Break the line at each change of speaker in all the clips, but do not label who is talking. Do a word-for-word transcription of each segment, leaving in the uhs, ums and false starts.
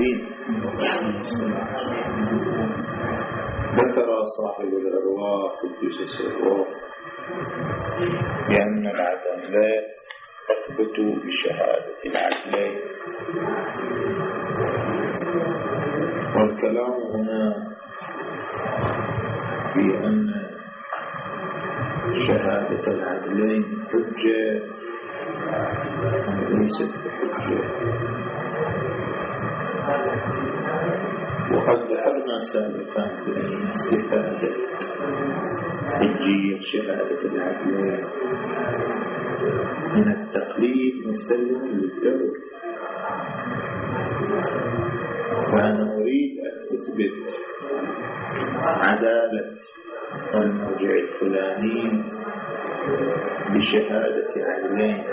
العارفين. ذكر صاحب الأرواح قدس سره بأن العدم لا تثبت بشهادة العدلين، والكلام هنا في أن شهادة العدلين حجة ليست بحجة. وقد ذكرنا سابقا بأن استفادة حجية شهادة العدلين من التقليد مستلزم للدور، فأنا أريد أن أثبت عدالة المرجع الفلاني بشهادة عدلين،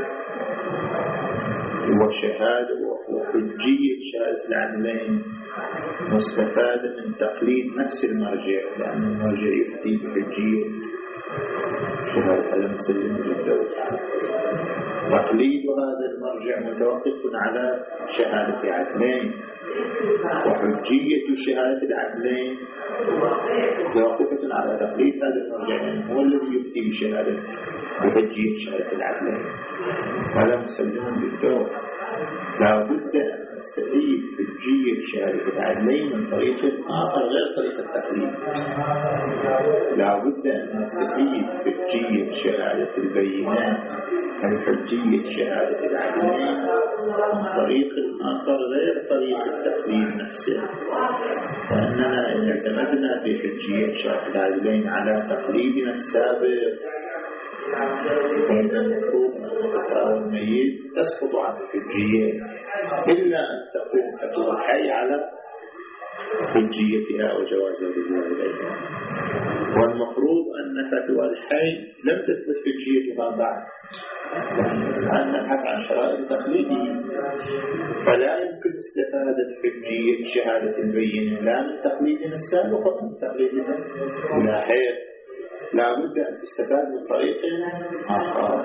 وشهادة وحجية شهادة العدلين مستفادة من تقليد نفس المرجع، لأن المرجع يفتي بحجية شهادة المسلم للدولة. تقليد هذا المرجع متوقف على شهادة عدلين، وحجية شهادة العدلين متوقفة على تقليد هذا المرجع، يعني هو الذي يفتي بشهادة بحجية شهادة العدلين، هذا مسلم للدولة. لا بد أن نستفيد حجية شهادة العدلين من طريق آخر غير طريق التقليد. لا بد أن نستفيد حجية شهادة البينات أي حجية شهادة العدلين من طريق آخر غير طريق التقليد نفسه، فإننا إن اعتمدنا في حجية شهادة العدلين على تقليدنا السابق فإن المفروض أن فتاوى الميت تسقط عن الحجية، إلا أن تقوم فتوى الحي على حجيتها وجواز الرجوع إليها. والمفروض أن فتوى الحي لم تثبت حجيتها بعد، أن نبحث عن شرائط تقليده، فلا يمكن استفادة حجية شهادة البينة لا من تقليدنا السابق ولا من تقليدنا اللاحق. لا بد أن تستفاد من طريق آخر.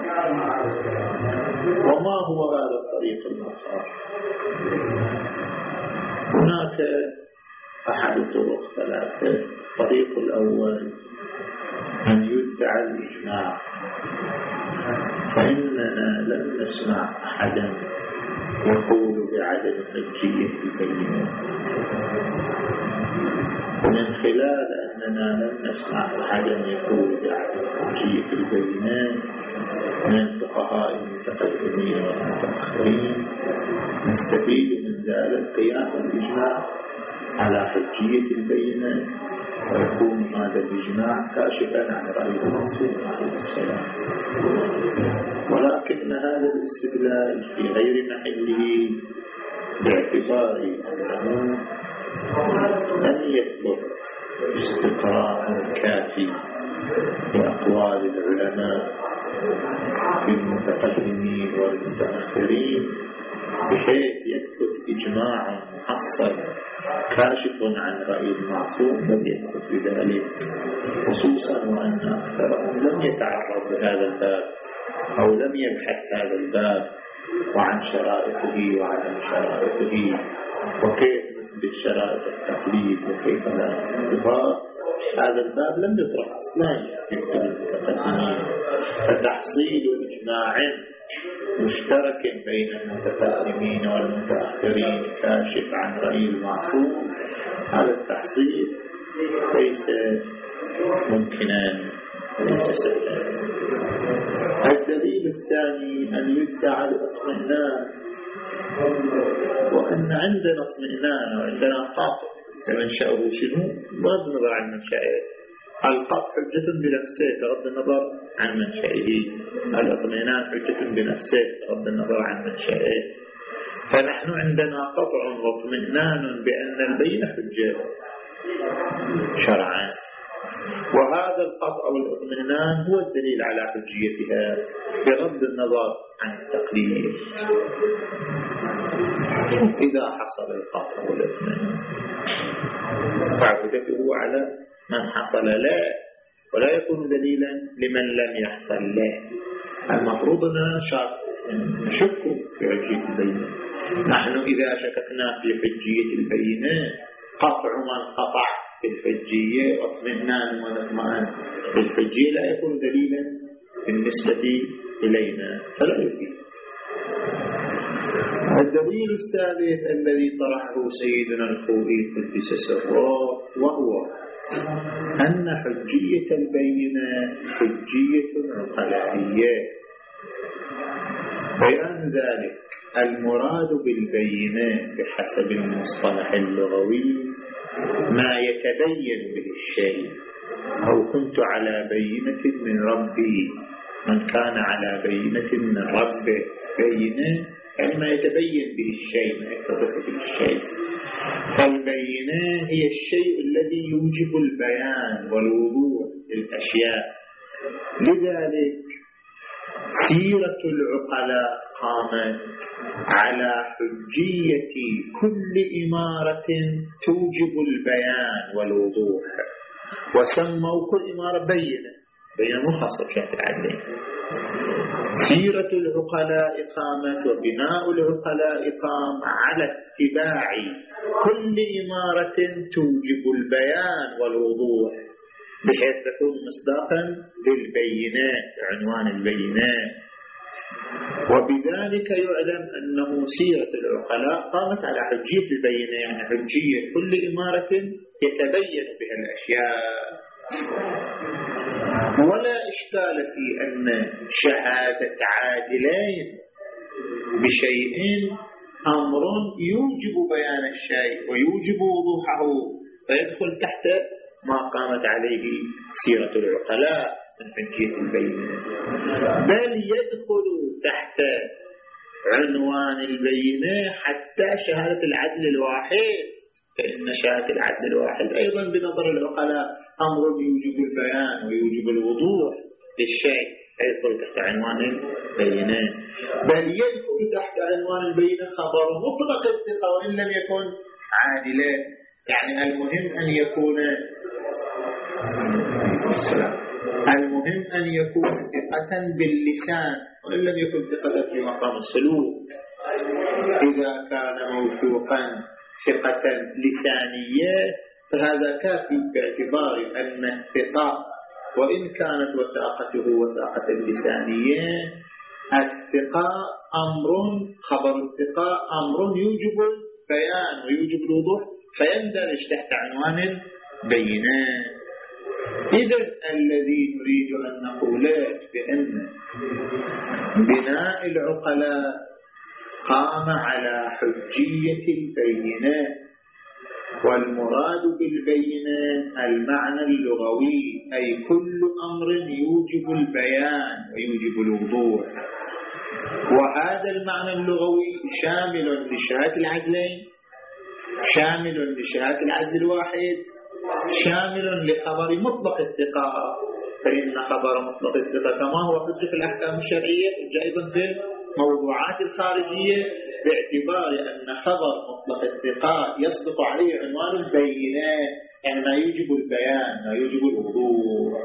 وما هو هذا الطريق الآخر؟ هناك أحد طرق ثلاثة. الطريق الأول أن يدعى الإجماع، فإننا لم نسمع أحدا يقول بعدم حجية البينة، ومن خلال أننا لم نسمع أحدا يقول بعدم حجية البينة من الفقهاء المتقدمين والمتأخرين نستفيد من ذلك القيام بالإجماع على حجية البينة، ويكون هذا الإجماع كاشفا عن رأي المعصوم عليه السلام. ولكن هذا الاستدلال في غير محله باعتبار أنه لم يثبت استقراء كافي بأقوال العلماء بالمتقدمين والمتأخرين بحيث يثبت إجماع محصل كاشف عن رأي المعصوم، لم يثبت بذلك، خصوصا وأن أكثرهم لم يتعرض لهذا الباب أو لم يبحث هذا الباب وعن شرائطه وعدم شرائطه وكيف نثبت شرائط التقليد وكيف لا انتظار. هذا الباب لم يطرح أصلا في كتب المتقدمين، فتحصيل إجماع مشترك بين المتقدمين والمتأخرين كاشف عن رأي المعصوم، هذا التحصيل ليس ممكنا وليس سهلا. الدليل الثاني أن يدعى الاطمئنان، وأن عندنا اطمئنان وعندنا قاطع منشأه شنو؟ بغض النظر عن منشأه. القطع حجة بنفسه بغض النظر عن منشأه، الاطمئنان حجة بنفسه بغض النظر عن منشأه. فنحن عندنا قطع واطمئنان بأن البينة حجة شرعا، وهذا القطع والاطمئنان هو الدليل على حجيتها بغض النظر عن التقليد. إذا حصل القطع والاطمئنان فعبدته على من حصل له، ولا يكون دليلا لمن لم يحصل له. المفروض أن نشك في حجية البينة، نحن إذا شككنا في حجية البينة قطع من قطع في الحجية واطمئنان من اطمئن في الحجية لا يكون دليلا بالنسبة إلينا فلا يفيد. الدليل الثالث الذي طرحه سيدنا الخوئي قدس سره وهو أن حجية البينة حجية عقلائية. بيان ذلك المراد بالبينة بحسب المصطلح اللغوي ما يتبين به الشيء، أو كنت على بينة من ربي، من كان على بينة من ربه. بينة يعني ما يتبين به الشيء، ما يتضح به الشيء. فالبينة هي الشيء الذي يوجب البيان والوضوح للأشياء. لذلك سيرة العقلاء قامت على حجية كل إمارة توجب البيان والوضوح، وسموا كل إمارة بينة، بينة مخصصة بشكل عدلي. سيرة العقلاء قامت وبناء العقلاء قام على اتباع كل إمارة توجب البيان والوضوح بحيث تكون مصداقا للبينات، عنوان البينات. وبذلك يعلم أنه سيرة العقلاء قامت على حجية البينة، يعني حجية كل إمارة يتبين بها الأشياء. ولا إشكال في أن شهادة عادلين بشيء أمر يوجب بيان الشيء ويوجب وضوحه، فيدخل تحت ما قامت عليه سيرة العقلاء من حجية البينة، بل يدخل تحت عنوان البينة حتى شهادة العدل الواحد، فإن شهادة العدل الواحد أيضا بنظر العقلاء أمر يوجب البيان ويوجب الوضوح للشيء، يدخل تحت عنوان البينة. بل يدخل تحت عنوان البينة خبر مطلق الثقة وإن لم يكن عادلا، يعني المهم أن يكون المهم أن يكون ثقة باللسان وإن لم يكن ثقة في مقام السلوك. إذا كان موثوقا ثقة لسانية فهذا كافي باعتبار أن الثقة وإن كانت وثاقته وثاقة لسانية، الثقة أمر خبر الثقة أمر يوجب البيان ويوجب الوضوح، فيندرج تحت عنوان البينات. إذا الذي نريد أن نقوله بأن بناء العقلاء قام على حجية البينات، والمراد بالبينات المعنى اللغوي أي كل أمر يوجب البيان ويوجب الوضوح. وهذا المعنى اللغوي شامل لشهادة العدلين، شامل لشهادة العدل الواحد، شامل لخبر مطلق الثقة، فإن خبر مطلق الثقة كما هو حجة في الأحكام الشرعية أيضا في الموضوعات الخارجية، باعتبار أن خبر مطلق الثقة يصدق عليه عنوان البينات، يعني ما يوجب البيان ما يوجب الوضوح.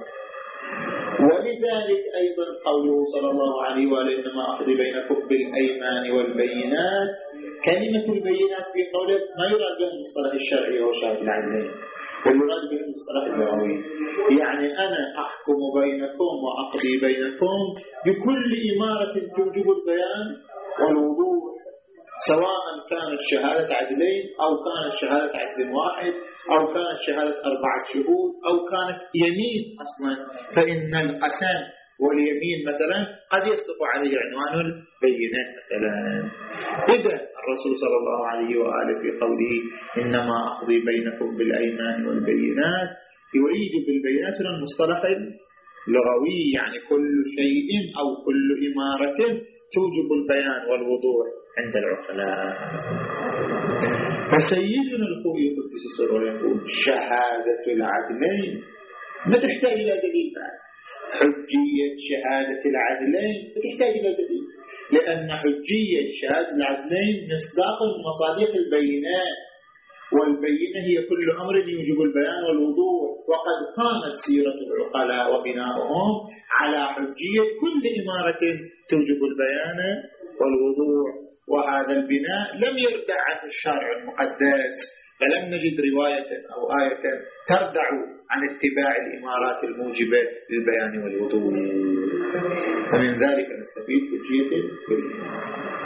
ولذلك أيضا قوله صلى الله عليه وآله إنما أقضي بينكم بالأيمان والبينات، كلمة البينات في قوله ما يراد به المصطلح الشرعي وشهادة العدلين، والمراد به المصطلح اللغوي، يعني أنا أحكم بينكم وأقضي بينكم بكل إمارة توجب البيان والوضوح، سواء كانت شهادة عدلين أو كانت شهادة عدل واحد أو كانت شهادة أربعة شهود أو كانت يمين أصلا، فإن القسم واليمين مثلا قد يصدق عليه عنوان البينات مثلا. إذا الرسول صلى الله عليه وآله في قوله إنما أقضي بينكم بالأيمان والبينات يريد بالبينات المصطلح اللغوي، يعني كل شيء أو كل إمارة توجب البيان والوضوح عند العقلاء. فسيدنا الخوئي قدس سره يقول شهادة العدلين ما تحتاج إلى دليل بعد، حجية شهادة العدلين تحتاج إلى دليل، لأن حجية شهادة العدلين مصداق مصادق البينات، والبينة هي كل أمر يوجب البيان والوضوح. وقد قامت سيرة العقلاء وبناؤهم على حجية كل إمارة توجب البيان والوضوح، وهذا البناء لم يردع عنه الشارع المقدس، فلم نجد رواية أو آية تردع عن اتباع الإمارات الموجبة للبيان والوضوح، ومن ذلك نستفيد حجية البينة.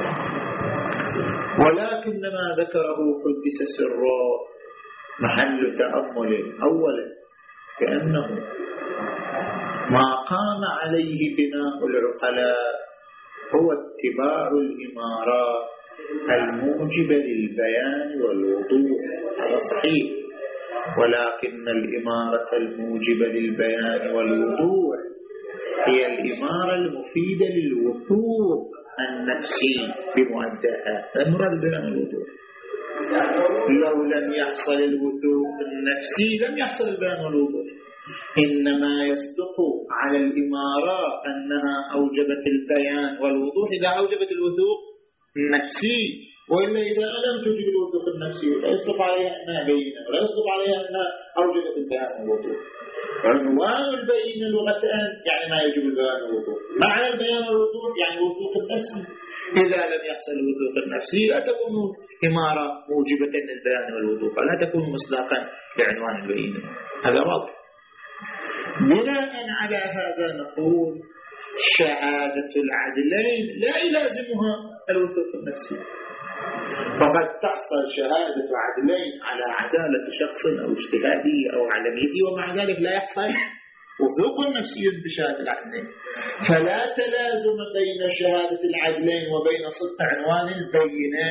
ولكن ما ذكره قدس سره محل تأمل. أولا كأنه ما قام عليه بناء العقلاء هو اتباع الإمارات الموجبة للبيان والوضوح، هذا صحيح، ولكن الإمارة الموجبة للبيان والوضوح هي الإمارة المفيدة للوثوق النفسي بمؤداها، المراد البيان والوضوح. لو لم يحصل الوثوق النفسي لم يحصل البيان والوضوح، إنما يصدق على الإمارات أنها أوجبت البيان والوضوح إذا أوجبت الوثوق النفسي، وإلا إذا لم توجب الوثوق النفسي لا يصدق عليها أنها بينة، ولا يصدق عليها أنها أوجبت البيان والوضوح. عنوان البينة لغة يعني ما يجب البيان والوضوح، معنى البيان والوضوح يعني الوثوق النفسي. إذا لم يحصل الوثوق النفسي لا تكون إمارة موجبة للبيان والوضوح، لا تكون مصداقا لعنوان البينة. هذا واضح. بناء على هذا نقول شهادة العدلين لا يلازمها الوثوق النفسي، فقد تحصل شهادة عدلين على عدالة شخص أو اجتهادية أو علمية، ومع ذلك لا يحصل وثوق نفسي بشهادة العدلين. فلا تلازم بين شهادة العدلين وبين صدق عنوان البينة.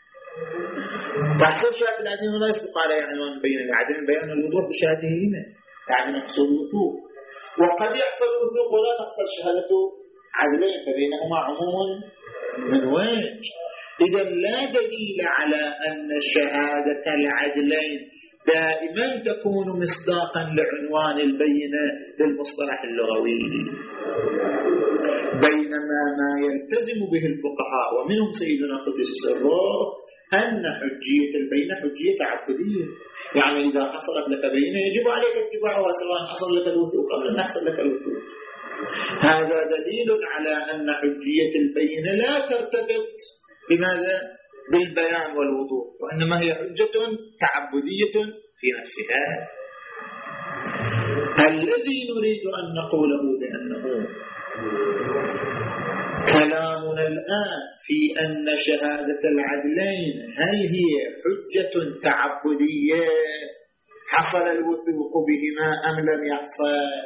تحصل شهادة العدلين ولا يصدق عليها عنوان البينة، العدلين بيان الوضوح بشهادته هنا يعني يحصل وثوق، وقد يحصل وثوق ولا تحصل شهادة عدلين، فبينهما عموم من وجه. إذا لا دليل على أن شهادة العدلين دائما تكون مصداقا لعنوان البينة للمصطلح اللغوي، بينما ما يلتزم به الفقهاء ومنهم سيدنا قدس سره أن حجية البينة حجية تعبدية، يعني إذا حصلت لك بينة يجب عليك اتباعها سواء حصل لك الوثوق أو لم يحصل لك الوثوق. هذا دليل على أن حجية البينة لا ترتبط بماذا؟ بالبيان والوضوح، وإنما هي حجة تعبدية في نفسها. الذي نريد أن نقوله بأنه كلامنا الآن في أن شهادة العدلين هل هي حجة تعبدية حصل الوثوق بهما أم لم يحصل؟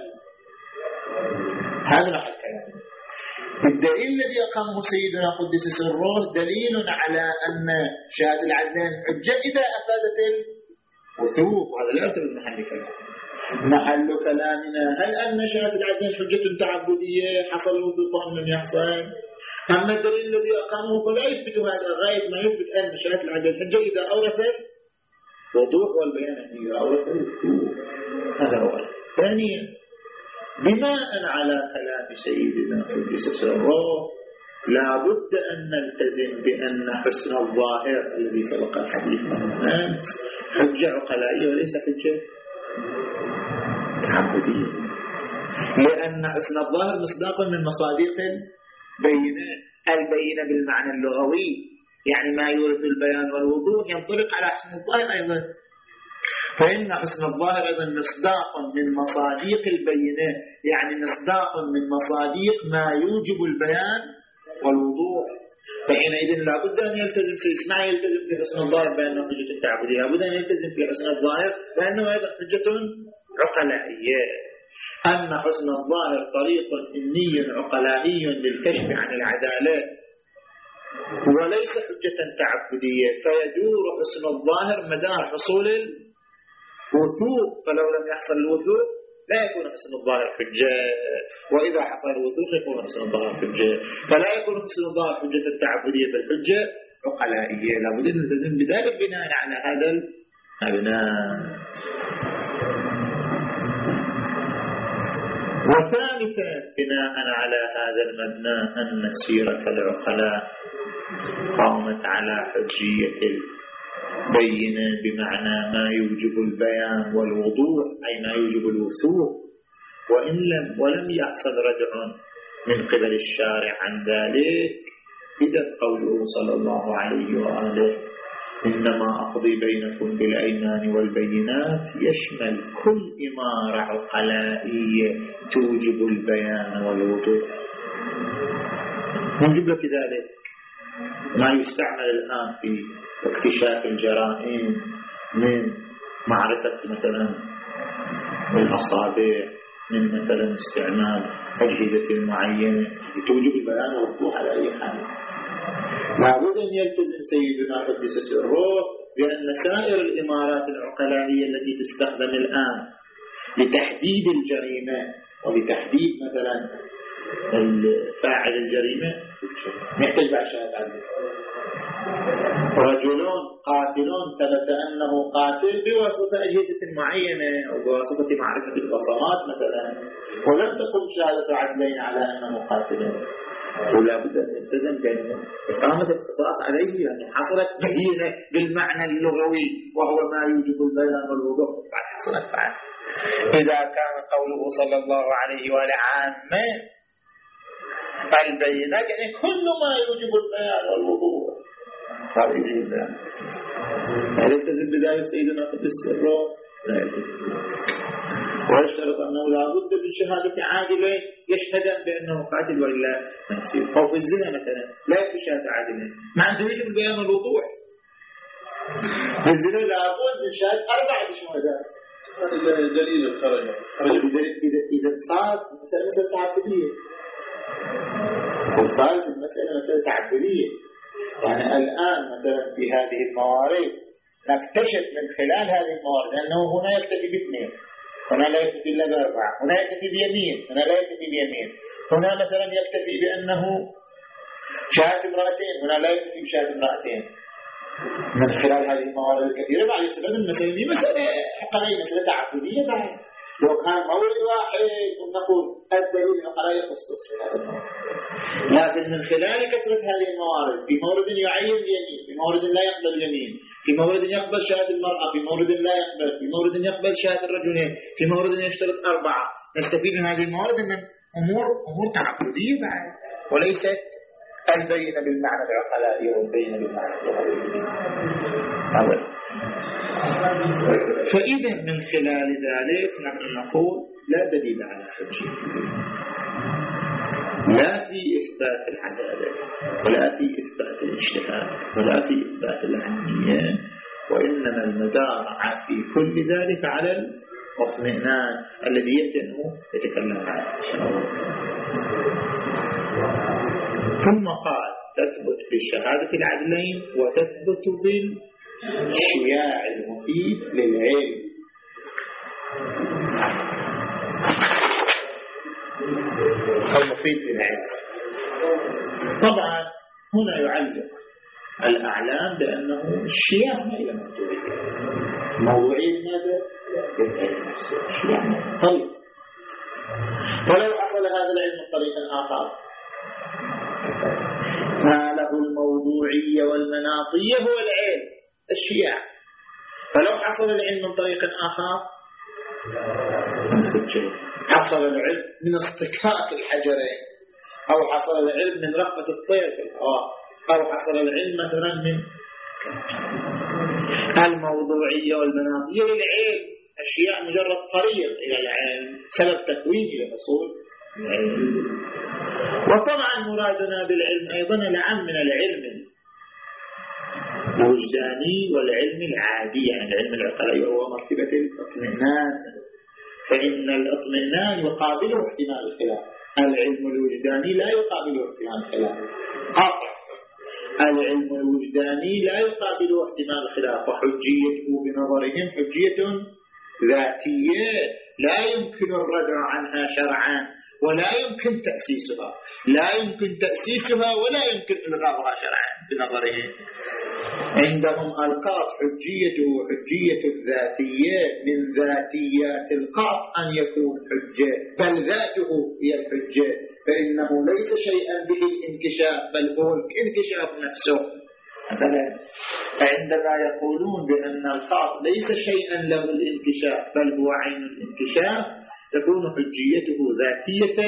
هذا نحن الكلام. الدليل الذي أقامه سيدنا قدس سره دليل على أن شهادة العدلين حجة إذا أفادت الوثوق، وهذا لا يرتبط بمحل كلام. محل كلامنا هل أن شهادة العدلين حجة تعبدية حصل الوثوق أم لم يحصل؟ أما الدليل الذي أقامه فلا يثبت هذا، غاية ما يثبت أن شهادة العدلين حجة إذا أورثت وضوح والبيان إذا أورثت الوثوق. هذا هو. ثانيا بناء على كلام سيدنا قدس سره لا بد أن نلتزم بأن حسن الظاهر الذي سبق الحديث عنه أمس حجة عقلائية وليس حجة تعبدية، لأن حسن الظاهر مصداق من مصادق البينة. البينة بالمعنى اللغوي يعني ما يورث البيان والوضوح ينطبق على حسن الظاهر أيضا، فإن حسن الظاهر أيضا مصداق من مصادق البينة، يعني مصداق من مصادق ما يوجب البيان والوضوح. فحينئذ لا بد أن يلتزم سيسمع يلتزم في حسن الظاهر بأنه حجة تعبدية، لا بد أن يلتزم في حسن الظاهر بأنه أيضا حجة عقلائية. أن حسن الظاهر طريق إني عقلائي للكشف عن العدالة وليس حجة تعبدية، فيدور حسن الظاهر مدار حصول الوثوق، فلو لم يحصل الوثوق لا يكون حسن الظاهر حجة، وإذا حصل الوثوق يكون حسن الظاهر حجة، فلا يكون حسن الظاهر حجة التعبدية بل حجة عقلائية. لابد أن نلتزم بذلك بناء على هذا المبنى. وثالثا بناء على هذا المبنى أن سيرة العقلاء قامت على حجية البينة بمعنى ما يوجب البيان والوضوح، أي ما يوجب الوثوق، وإن لم ولم يحصل رجع من قبل الشارع عن ذلك، إذا قوله صلى الله عليه وآله إنما أقضي بينكم بالأيمان والبينات يشمل كل إمارة عقلائية توجب البيان والوضوح. نجيب لك ذلك ما يستعمل الآن في اكتشاف الجرائم من معرفة مثلا الأصابع، من مثلا استعمال أجهزة معينة توجب البيان والوضوح على أي حال. لابد أن يلتزم سيدنا قدس سره بأن سائر الإمارات العقلائية التي تستخدم الآن لتحديد الجريمة ولتحديد مثلا الفاعل الجريمة يحتاج بعد شهادة عدل. رجلون قاتلون ثبت أنه قاتل بواسطة أجهزة معينة أو بواسطة معرفة البصمات مثلا، ولم تقم شهادة عدلين على أنه قاتل، ولا بد أن يلتزم بأن إقامة الاختصاص عليه يعني حصلت بينة بالمعنى اللغوي وهو ما يوجب البيان والوضوح بعد حصلت بعد. إذا كان قوله صلى الله عليه وآله عامة البينات يعني كل ما يوجب البيان والوضوح هذا يوجب البيان. هل يلتزم بذلك سيدنا قدس سره؟ لا يلتزم. ويشترط أنه لا بد من شهادة عادلين يشهدان بأنه قاتل وإلا نفسه. أو في الزنا مثلا لا يكفي شهادة عادلين ما عنده يجب البيان والوضوح. في الزنا لا بد من شهادة أربعة شهداء.
هذا دليل الخرج.
إذا إذا صارت مسألة مسألة تعبدية، صارت المسألة مسألة تعبدية، يعني الآن مثلا في هذه الموارد نكتشف من خلال هذه الموارد أنه هنا يكتفي باثنين، هنا لا يكتفي إلا بأربعة، هنا يكتفي بيمين، هنا لا يكتفي بيمين، هنا مثلا يكتفي بأنه شاهد امرأتين، هنا لا يكتفي بشاهد امرأتين. من خلال هذه الموارد الكثيرة بعد يستفاد المسألة دي مسألة عقلية، مسألة تعبدية بعد. لو كان مورد واحد نقول الدليل العقلي يخصص في هذا المورد، لكن من خلال كثرة هذه الموارد في مورد يعين اليمين، في مورد لا يقبل اليمين، في مورد يقبل شهادة المرأة، في مورد لا يقبل، في مورد يقبل شهادة الرجلين، في مورد يشترط أربعة. نستفيد من هذه الموارد أن أمور أمور تعبدية بعد وليست البينة بالمعنى العقلائي والبينة بالمعنى اللغوي. فإذا من خلال ذلك نحن نقول لا دليل على حجية، لا في إثبات العدالة ولا في إثبات الاجتهاد ولا في إثبات العلمية، وإنما المدار في كل ذلك على الاطمئنان الذي يتنه يتكلم عنه إن شاء الله. ثم قال تثبت بشهادة العدلين وتثبت بالشياع المفيد للعلم. المفيد للعلم طبعا هنا يعلق الأعلام بأنه الشياع ما إلى موضوعية، موضوعية ماذا؟ للعلم نفسه الشياع طيب. ولو حصل هذا العلم من طريق آخر ما له الموضوعية والمناطية هو العلم الشياع، فلو حصل العلم من طريق آخر حصل العلم من اصطكاك الحجرين، أو حصل العلم من رقبة الطير في الهواء، أو حصل العلم مثلا من الموضوعية والمناطية للعلم الشياع مجرد طريق إلى العلم، سبب تكوين إلى حصول العلم. وطبعا مرادنا بالعلم أيضا العام من العلم الوجداني والعلم العادي، يعني العلم العقلي هو مرتبة الاطمئنان، فإن الاطمئنان يقابله احتمال الخلاف، العلم الوجداني لا يقابله احتمال الخلاف قاطع، العلم الوجداني لا يقابله احتمال الخلاف، وحجيته بنظرهم حجية ذاتية لا يمكن الردع عنها شرعا ولا يمكن تأسيسها، لا يمكن تأسيسها ولا يمكن إلغاؤها شرعا بنظرهم. عندهم القاط حجيته حجية الذاتية، من ذاتيات القاط أن يكون حجة، بل ذاته هي الحجة، فإنه ليس شيئا به الانكشاف بل هو الانكشاف نفسه. مثلا عندما يقولون بأن القاط ليس شيئا له الانكشاف بل هو عين الانكشاف، تكون حجيته ذاتية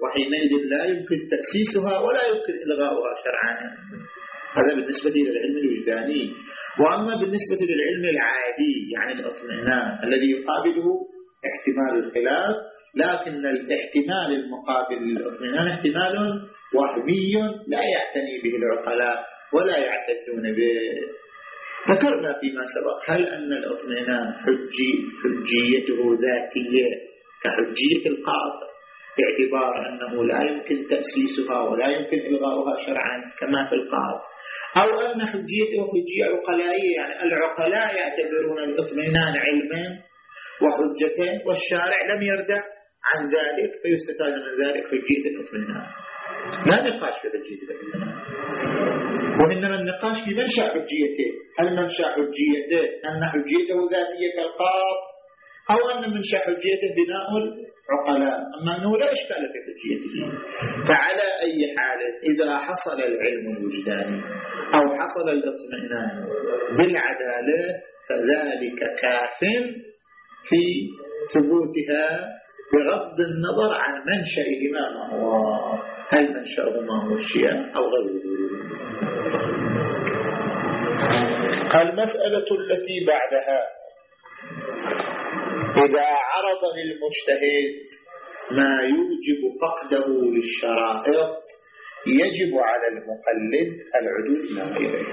وحينئذ لا يمكن تأسيسها ولا يمكن إلغاؤها شرعا. هذا بالنسبة للعلم الوجداني. وأما بالنسبة للعلم العادي يعني الاطمئنان الذي يقابله احتمال الخلاف، لكن الاحتمال المقابل للاطمئنان احتمال وهمي لا يعتني به العقلاء ولا يعتدون به. ذكرنا فيما سبق هل أن الاطمئنان حجي حجيته ذاتية كحجية القاطع باعتبار أنه لا يمكن تأسيسها ولا يمكن إلغاؤها شرعا كما في القاطع، أو أن حجيته حجية عقلائية يعني العقلاء يعتبرون الاطمئنان علما وحجة والشارع لم يردع عن ذلك فيستفاد من ذلك حجية الاطمئنان. لا نقاش في حجية الاطمئنان، وإنما النقاش في منشأ حجيته. هل منشأ حجيته أن حجيته ذاتية كالقاطع، أو أن منشأ حجيته بناء العقلاء، أما أنه لا إشكال في حجيته. فعلى أي حال إذا حصل العلم الوجداني أو حصل الاطمئنان بالعدالة فذلك كاف في ثبوتها بغض النظر عن منشأهما ما هو، هل منشأهما هو الشيعة أو غيره. المسألة التي بعدها إذا عرض للمجتهد ما يوجب فقده للشرائط يجب على المقلد العدول إلى غيره.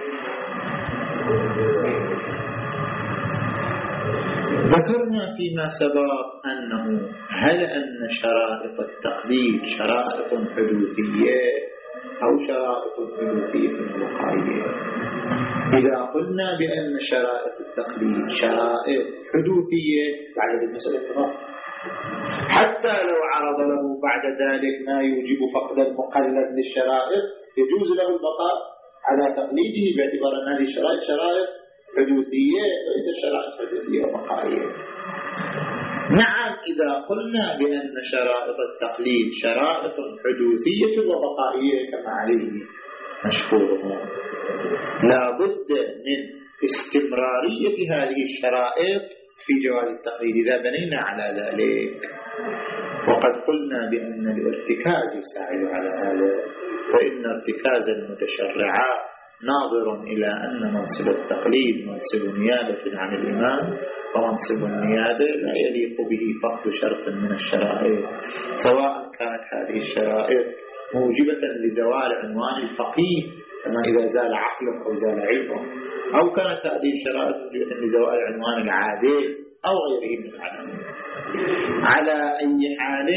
ذكرنا فيما سبق أنه هل أن شرائط التقليد شرائط حدوثية أو شرائط حدوثية وقائية. إذا قلنا بأن شرائط التقليد شرائط حدوثية بعد المسألة تمام، حتى لو عرض له بعد ذلك ما يوجب فقد المقلد للشرائط يجوز له البقاء على تقليده باعتبار أن هذه الشرائط شرائط حدوثية وليست شرائط حدوثية وبقائية. نعم إذا قلنا بأن شرائط التقليد شرائط حدوثية وبقائية كما عليه مشهورهم، لا بد من استمرارية هذه الشرائط في جواز التقليد إذا بنينا على ذلك. وقد قلنا بأن الارتكاز يساعد على هذا، فإن ارتكاز المتشرعات ناظر إلى أن منصب التقليد منصب نيابة عن الإمام، ومنصب النيابة لا يليق به فقد شرط من الشرائط، سواء كانت هذه الشرائط موجبة لزوال عنوان الفقيه كما إذا زال عقله أو زال علمه، أو كانت هذه الشرائط موجبة لزوال عنوان العادل أو غيره من العلم. على أي حال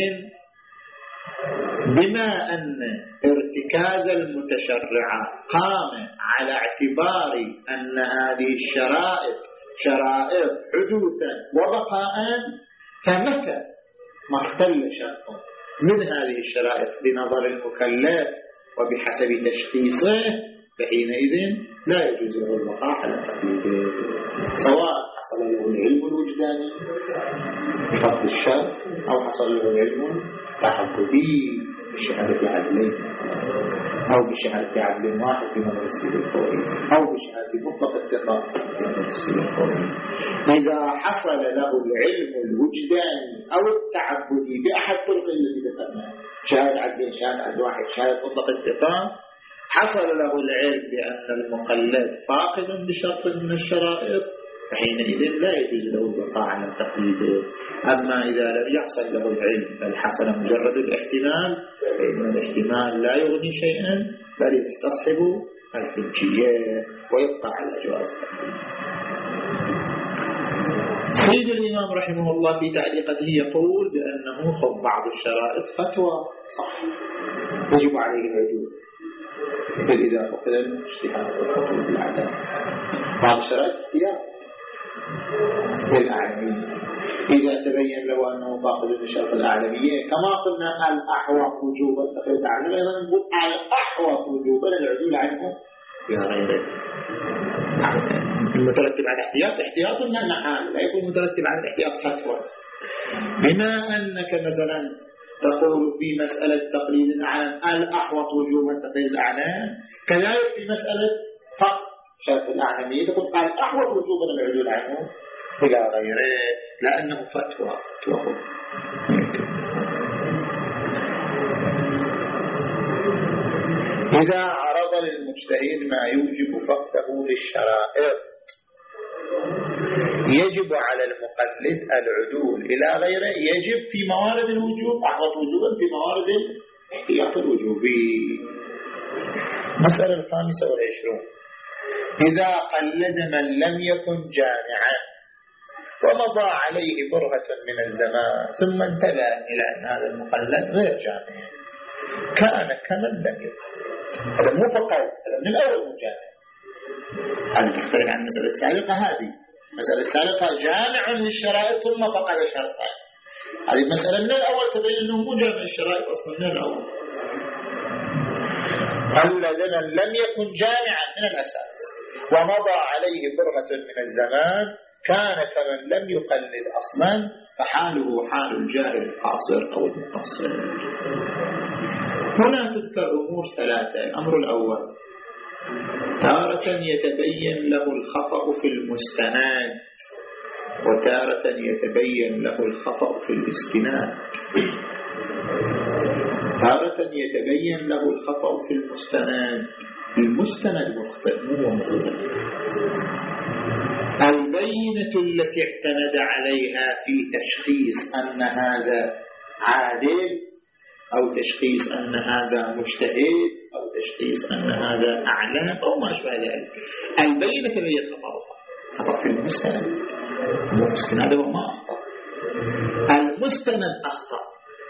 بما أن ارتكاز المتشرعات قام على اعتبار أن هذه الشرائط شرائط حدوثا وبقاء، فمتى ما اختل شرط من هذه الشرائط بنظر المكلف وبحسب تشخيصه فحينئذ لا يجوز له البقاء على تقليده، سواء حصل له العلم الوجداني بفضل الشرع أو حصل له العلم التحققي بشهادة عدلين أو بشهادة عدل واحد في مدرسة الفوري أو بشهادة مطلق اتفاق في مدرسة الفوري. إذا حصل له العلم الوجداني أو التعبدي بأحد طرق التي ذكرناها، شهادة عدلين شهادة عدل واحد شهادة مطلق اتفاق، حصل له العلم بأن المقلد فاقد بشرط من الشرائط فحينئذ لا يجوز له البقاء على تقليده. أما إذا لم يحصل له العلم بل حصل مجرد الاحتمال فإن الاحتمال لا يغني شيئا بل يستصحب الحجية ويبقى على جواز التقليد. سيد الإمام رحمه الله في تعليقته يقول بأنه خذ بعض الشرائط فتوى صح يجب عليه العدول، مثل إذا فقد الاجتهاد والحكم بالعدالة. بعض الشرائط اختيار بالأعلمية إذا تبين له أنه فاقد الشرط الأعلمية، كما قلنا الأحوط وجوبا تقليد الأعلم، أيضا نقول الأحوط وجوبا العدول عنه في غيره. المترتب على الاحتياط احتياط لا محال، لا يكون مترتب على الاحتياط فتوى. بما أنك مثلا تقول في مسألة تقليد الأعلام الأحوط وجوبا تقليد الأعلام، كذلك في مسألة فقد شرط الأعلمية تقول الأحوط وجوبا العدول عنه إلى غيره لأنه فتوى. إذا عرض للمجتهد ما يوجب فقده للشرائط يجب على المقلد العدول إلى غيره، يجب في موارد الوجوب أعظم وجوبا في موارد الاحتياط الوجوبي. مسألة الخامسة والعشرون: إذا قلد من لم يكن جامعا ومضى عليه برهة من الزمان ثم انتبه إلى أن هذا المقلد غير جامع كان كمن لم يكن. هذا مو فقط، هذا من الأول مو جامع. هذا تختلف عن المسألة السابقة. هذه المسألة السابقة جامع للشرائط ثم فقد شرطين. هذه المسألة من الأول تبين أنه مو جامع للشرائط أصلا من الأول. قلد من لم يكن جامعا من الأساس ومضى عليه برهة من الزمان كان كمن لم يقلد أصلا، فحاله حال الجاهل القاصر أو المقصر. هنا تذكر أمور ثلاثة. الأمر الأول: تارة يتبين له الخطأ في المستند وتارة يتبين له الخطأ في الاستناد. تارة يتبين له الخطأ في المستند، المستند مخطئ مو مخطئ. البينة التي اعتمد عليها في تشخيص أن هذا عادل أو تشخيص أن هذا مجتهد أو تشخيص أن هذا أعلم أو ما أشبه ذلك، البينة تبين خطأها. خطأ في المستند، المستند هو ما أخطأ، المستند أخطأ.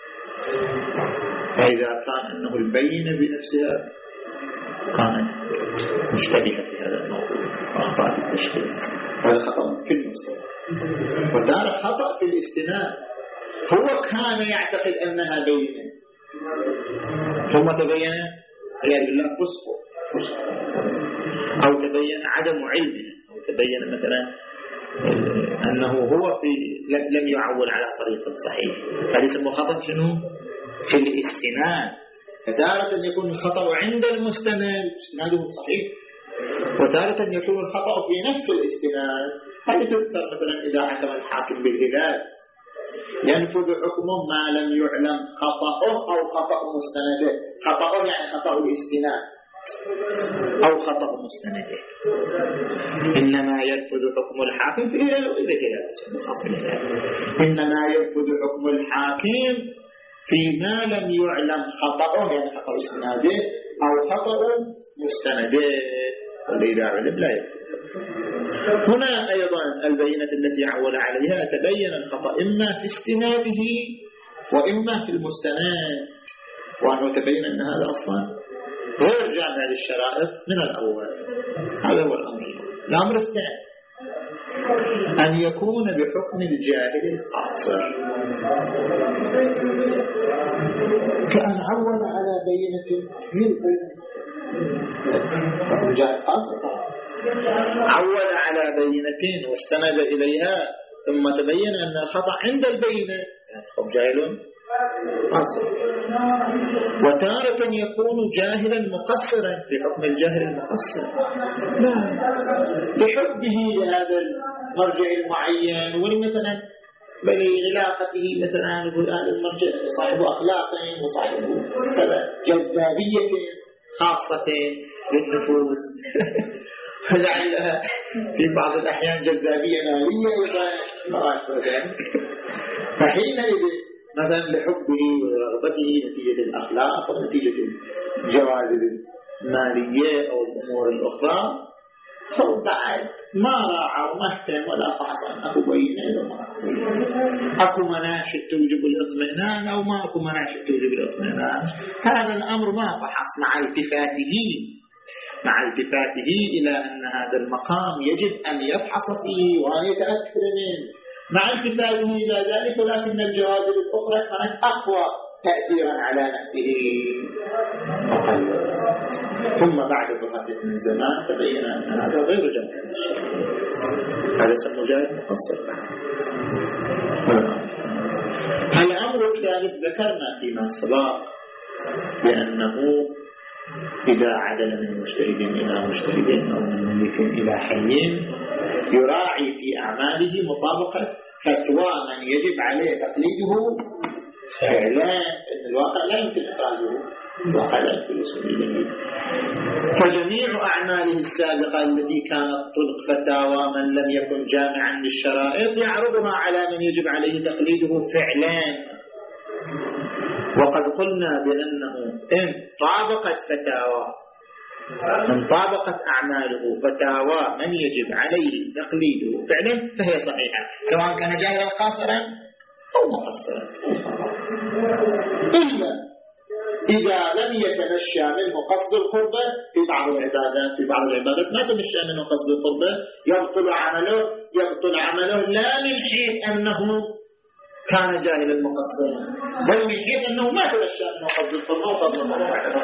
فإذا كان أنه البينة بنفسها كانت مشتبهة في هذا الموضوع أخطأ في التشخيص، هذا خطأ في المستند. وتارة خطأ في الاستناد، هو كان يعتقد أنها بينة ثم تبين عياذ بالله فسقه أو تبين عدم علمه أو تبين مثلا أنه هو في لم يعول على طريق صحيح، هذا يسمى خطأ شنو؟ في الاستناد. فتارة يكون الخطأ عند المستند استناده صحيح، وتارة يكون الخطأ في نفس الاستناد. هذه تذكر مثلا إذا حكم الحاكم بالهلال ينفذ حكمه ما لم يعلم خطأه أو خطأ مستنده. خطأه يعني خطأ الاستناد أو خطأ مستنده، إنما ينفذ حكم الحاكم في الهلال وإذا الهلال خاص بالهلال، إنما ينفذ حكم الحاكم فيما لم يعلم خطأه يعني خطأ استناده أو خطأ مستنده، والإذا علم لا ينفذ. هنا أيضا البينة التي عول عليها تبين الخطأ إما في استناده وإما في المستند، وأنه تبين أن هذا أصلا غير جامع للشرائط من الأول. هذا هو الأمر. الأمر الثاني أن يكون بحكم الجاهل القاصر، كأن عول على بينة من الجاهل القاصر، عول على بينتين واستند إليها ثم تبين أن الخطأ عند البينة، يعني خب جاهل قاصر. وتارة يكون جاهلا مقصرا بحكم الجاهل المقصر، لا بحبه لهذا المرجع المعين ولمثلا بل علاقته مثلا يقول هذا المرجع صاحب أخلاق وصاحب كذا جذابية خاصة للنفوس لعلها في بعض الأحيان جذابية مالية أيضا. فحينئذ مثلا لحبه ورغبته نتيجة الأخلاق ونتيجة الجوانب المالية أو الأمور الأخرى، هو بعد ما راعى وما اهتم ولا فحص عن أكو بينة وما أكو بينة، أكو مناشد توجب الاطمئنان أو ما أكو مناشد توجب الاطمئنان. هذا الأمر ما فحص مع التفاته مع التفاته إلى أن هذا المقام يجب أن يفحص فيه وأن يتأكد منه، مع التفاته إلى ذلك، ولكن الجوانب الأخرى كانت أقوى تأثيرا على نفسه. ثم بعد برهة من زمان تبين أن هذا غير جمع الشيء، هذا اسمه جاهل مقصر. الأمر الثالث ذكرنا فيما سبق بأنه إذا عدل من مجتهد إلى مجتهد أو من ملك إلى حي يراعي في أعماله مطابقة فتوى من يجب عليه تقليده فعلا، إن الواقع لا يمكن إخراجه وحلال في الأصول. فجميع أعماله السابقة التي كانت طبق فتاوى من لم يكن جامعا للشرائط يعرضها على من يجب عليه تقليده فعلا. وقد قلنا بأنه إن طابقت فتاوى من طابقت أعماله فتاوى من يجب عليه تقليده فعلا فهي صحيحة، سواء كان جاهلا قاصرا أو مقصرا، إلا إذا لم يتمشى منه قصد القربة في بعض العبادات. في بعض العبادات ما تمشى منه قصد القربة يبطل عمله يبطل عمله لا من حيث أنه كان جاهلا مقصرا، بل من حيث أنه ما تمشى منه قصد القربة وقصد القربة.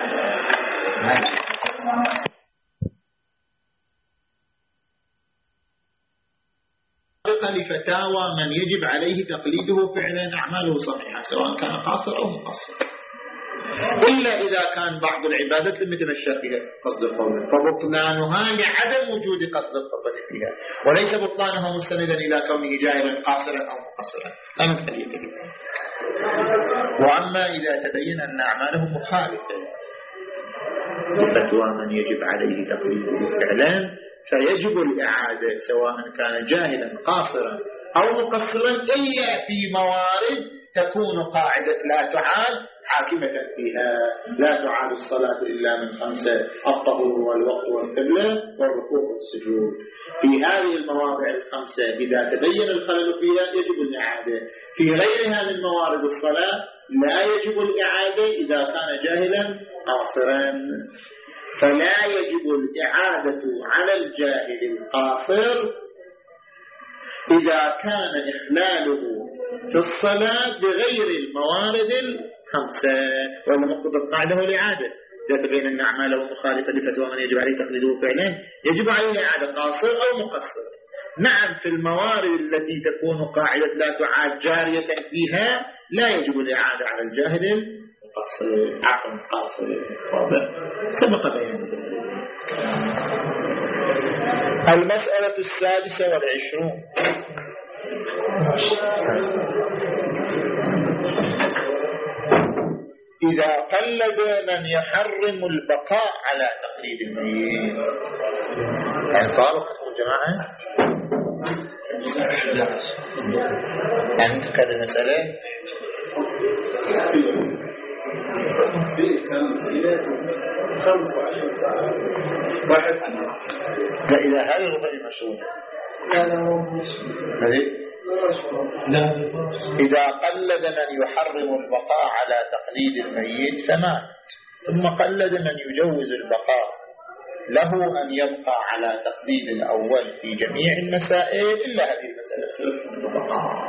لفتاوى من يجب عليه تقليده فعلا أعماله صحيحة سواء كان قاصر أو مقصر، إلا إذا كان بعض العبادات لم يتمشى فيها قصد القربة فبطلانها لعدم وجود قصد القربة فيها، وليس بطلانها مستندا إلى كونه جاهلا قاصرا أو مقصرا لا مختلف. وأما إذا تبين أن أعماله مخالفة لفتوى من يجب عليه تقليده فعلا فيجب الإعادة سواء كان جاهلا قاصرا أو مقصرا، إلا في موارد تكون قاعدة لا تعاد حاكمة فيها. لا تعاد الصلاة إلا من خمسة: الطهور والوقت والقبلة والركوع والسجود. في هذه المواضع الخمسة إذا تبين الخلل فيها يجب الإعادة. في غيرها من موارد الصلاة لا يجب الإعادة إذا كان جاهلا قاصرا. فلا يجب الإعادة على الجاهل القاصر إذا كان إخلاله في الصلاة بغير الموارد الخمسة، ولا مقتضى القاعدة هو الإعادة. إذا تبين أن أعماله مخالفة لفتوى من يجب عليه تقليده فعلا يجب عليه إعادة قاصر أو مقصر. نعم في الموارد التي تكون قاعدة لا تعاد جارية فيها لا يجب الإعادة على الجاهل المقصر عفوا قاصر واضح سبق بيان ذلك. المسألة السادسة والعشرون إذا قلد من يحرم البقاء على تقليد الميت. يعني صاروا خطوا جماعة يعني تكاد المسألة
خمس وعشرين ساعة واحد
لا إذا هذه غير مشروع.
لا لا هو مشروع.
إذا قلد من يحرم البقاء على تقليد الميت فمات ثم قلد من يجوز البقاء له أن يبقى على تقليد الأول في جميع المسائل إلا هذه المسألة مسألة البقاء.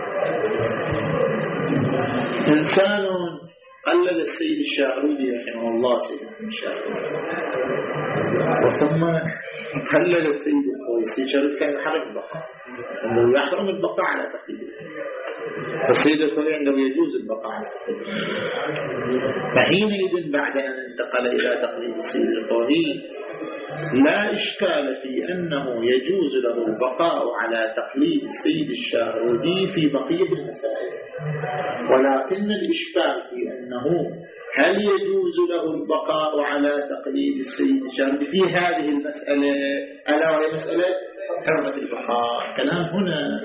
إنسان قلد السيد الشاهرودي رحمه الله سيد الشاهرودي وثم قلد السيد القويسي شرف كان يحرم البقاء أنه يحرم البقاء على تقليد السيد القوي أنه يجوز البقاء على تقليد. فحينئذ بعد أن انتقل إلى تقليد السيد القوي لا إشكال في أنه يجوز له البقاء على تقليد السيد الشاهرودي في بقية المسائل، ولكن الإشكال في أنه هل يجوز له البقاء على تقليد السيد الشاهرودي في هذه المسألة ألا وهي مسألة حرمة البقاء. كلام هنا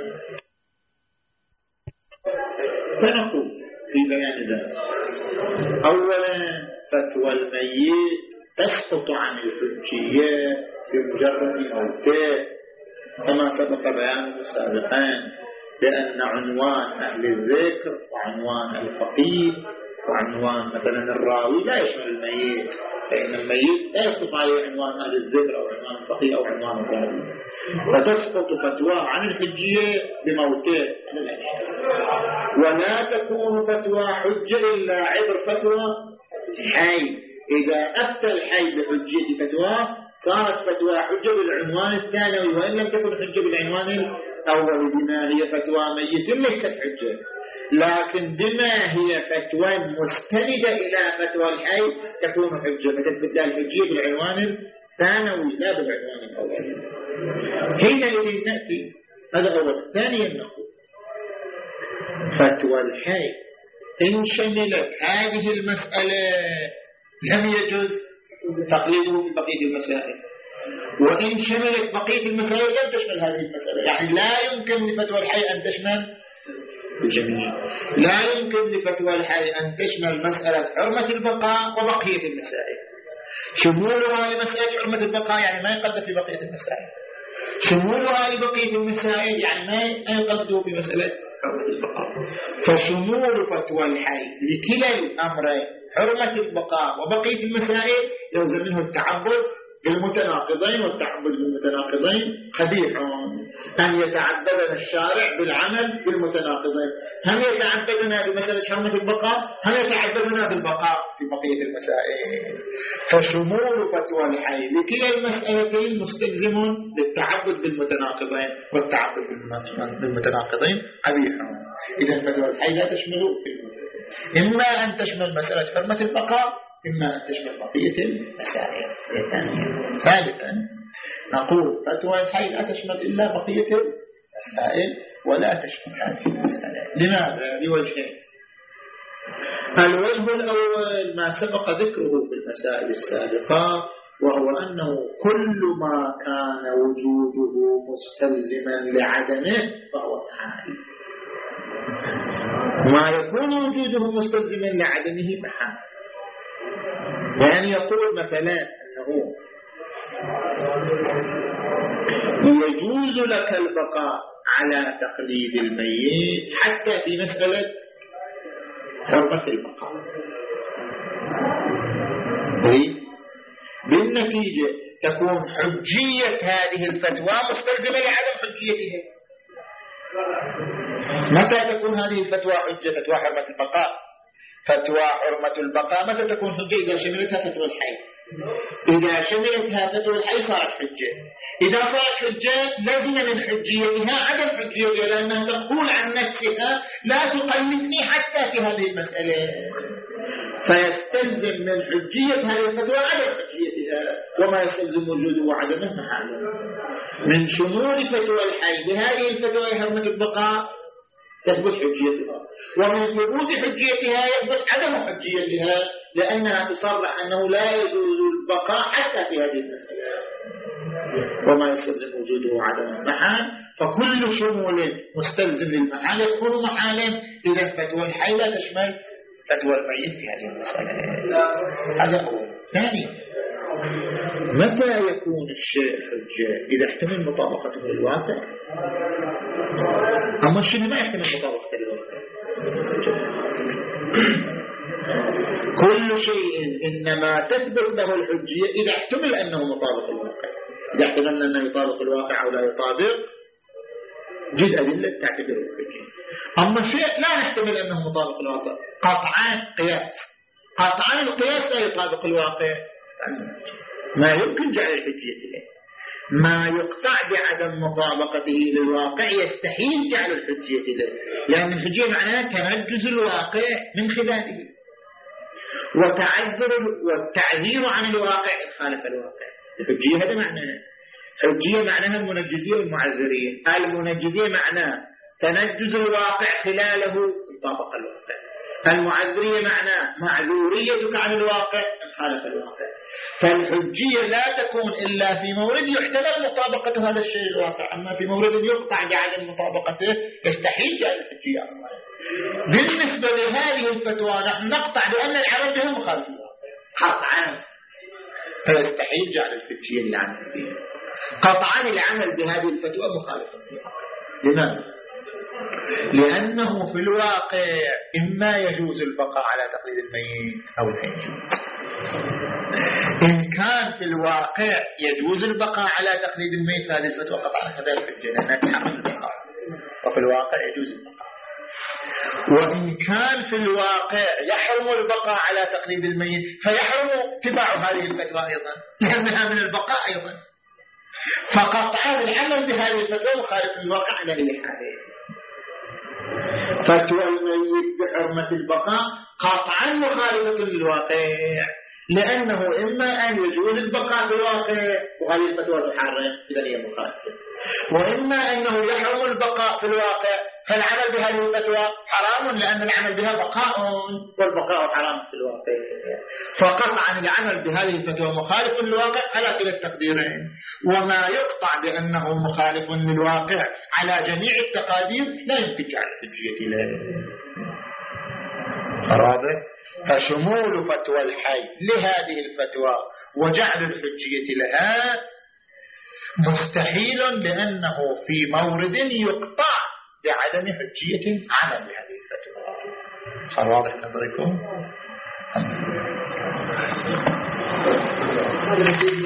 فنقول في بيان ذلك أولا فتوى الميت تسقط عن الحجية بمجرد موته كما سبق بيانه سابقا، لأن عنوان أهل الذكر وعنوان الفقيه وعنوان مثلا الراوي لا يشمل الميت، لأن الميت لا يسقط عليه عنوان أهل الذكر أو عنوان الفقيه أو عنوان الراوي، فتسقط فتوى عن الحجية بموته. ولا تكون فتوى حجة إلا عبر فتوى حي. إذا أفتى الحي بحجية فتوى صارت فتوى حجة بالعنوان الثانوي، وإن لم تكن حجة بالعنوان الأول بما هي فتوى ميت ليست حجة، لكن بما هي فتوى مستندة إلى فتوى الحي تكون حجة، فتبدأ الحجية بالعنوان الثانوي لا بالعنوان الأول. حينئذ نأتي هذا أول. ثانيا نقول فتوى الحي إن شملت هذه المسألة لم يجوز تقليده في بقية المسائل، وإن شملت بقية المسائل لم تشمل هذه المسألة. يعني لا يمكن لفتوى الحي أن تشمل الجميع، لا يمكن لفتوى الحي أن تشمل مسألة حرمة البقاء وبقية المسائل. شمولها لمسألة حرمة البقاء يعني ما يقدر في بقية المسائل، شمولها لبقية المسائل يعني ما يقدر في مسألة حرمة البقاء. فشمول فتوى الحي لكلا الأمرين حرمة البقاء وبقية المسائل يلزم منه التعبد بالمتناقضين، والتعبد بالمتناقضين قبيح. أن يتعبدنا الشارع بالعمل بالمتناقضين، هم يتعبدنا بمسألة حرمة البقاء، هم يتعبدنا بالبقاء في بقية المسائل. فشمول فتوى الحي لكلا المسألتين مستلزم للتعبد بالمتناقضين، والتعبد بالمتناقضين قبيح. إذا فتوى الحي لا تشمل في المسألتين، إما أن تشمل مسألة حرمة البقاء، إما أن تشمل بقية المسائل. ثالثا نقول فتوى الحي لا تشمل إلا بقية المسائل ولا تشمل هذه المسألة. لماذا؟ لوجهين. الوجه الأول ما سبق ذكره في المسائل السابقة، وهو أنه كل ما كان وجوده مستلزما لعدمه فهو محال. ما يكون وجوده مستلزما لعدمه محال. يعني يقول مثلا أنه يجوز لك البقاء على تقليد الميت حتى في مسألة حرمة البقاء. بالنتيجة تكون حجية هذه الفتوى مستلزمة لعدم حجيتها. متى تكون هذه الفتوى حجة؟ فتوى حرمة البقاء. فتوى حرمة البقاء متى تكون حجة؟ إذا شملتها فتوى الحي. إذا شملتها فتوى الحي صارت حجة. إذا صارت حجة لازم من حجيتها عدم حجيتها، لأنها تقول عن نفسها لا تقلدني حتى في هذه المسألة. فيستلزم من حجية هذه الفتوى عدم حجيتها، وما يستلزم وجوده وعدمه محال. من شمول فتوى الحي بهذه الفتوى حرمة البقاء تثبت حجيتها، ومن ثبوت حجيتها يثبت عدم حجيتها، لأنها تصرح أنه لا يجوز البقاء حتى في هذه المسألة، وما يستلزم وجوده وعدمه محال. فكل شمول مستلزم للمحال يكون محالا. إذا فتوى الحي لا تشمل فتوى الميت في هذه المسألة. هذا أول. ثانيا، متى يكون الشيء حجة؟ إذا احتمل مطابقته للواقع. أما الشيء ما يحتمل مطابقته للواقع. كل شيء إنما تثبت له الحجية إذا احتمل أنه مطابق للواقع. إذا احتمل أنه يطابق الواقع أو لا يطابق جد أدلة تعتبره حجة. أما شيء لا نحتمل أنه مطابق للواقع، قطعان قياس، قطعان القياس لا يطابق الواقع، ما يمكن جعل الحجية له. ما يقطع بعدم مطابقته للواقع يستحيل جعل الحجية له، لأن الحجية معناها تنجز الواقع من خلاله، وتعذر والتعذير عن الواقع إن خالف الواقع. الحجية هذا معناها. حجية معناها المنجزية والمعذرية. المنجزية معناها تنجز الواقع خلاله مطابق الواقع. المعذرية معناه معذوريتك عن الواقع إن خالف الواقع. فالحجية لا تكون إلا في مورد يحتمل مطابقة هذا الشيء الواقع، أما في مورد يقطع بعدم مطابقته يستحيل جعل الحجية أصلا. بالنسبة لهذه الفتوى نحن نقطع بأن العمل بها مخالف الواقع قطعا، فيستحيل جعل الحجية للعمل بها قطعا. العمل بهذه الفتوى مخالف الواقع. لماذا؟ لأنه في الواقع إما يجوز البقاء على تقليد الميت أو لا يجوز. إن كان في الواقع يجوز البقاء على تقليد الميت هذه الفتوى قطعا كذلك الجنة لأنها تحمل البقاء، وفي الواقع يجوز البقاء. وإن كان في الواقع يحرم البقاء على تقليد الميت فيحرم اتباع هذه الفتوى أيضا لأنها من البقاء أيضا. فقطعا العمل بهذه الفتوى مخالف الواقع على أي حال. فتوى الميت بحرمة البقاء قطعا مخالفة للواقع، لأنه إما أن يجوز البقاء في الواقع وهذه الفتوى تحرم إذا هي مخالفة، وإما أنه يحرم البقاء في الواقع فالعمل بهذه الفتوى حرام لأن العمل بها بقاء، والبقاء حرام في الواقع. فقطعا العمل بهذه الفتوى مخالف للواقع على كلا التقديرين، وما يقطع بأنه مخالف للواقع على جميع التقادير لا ينتج عن الحجية له. واضح؟ فشمول فتوى الحي لهذه الفتوى وجعل الحجية لها مستحيل، لأنه في مورد يقطع بعدم حجية عمل بهذه الفتوى. صار واضح نظركم؟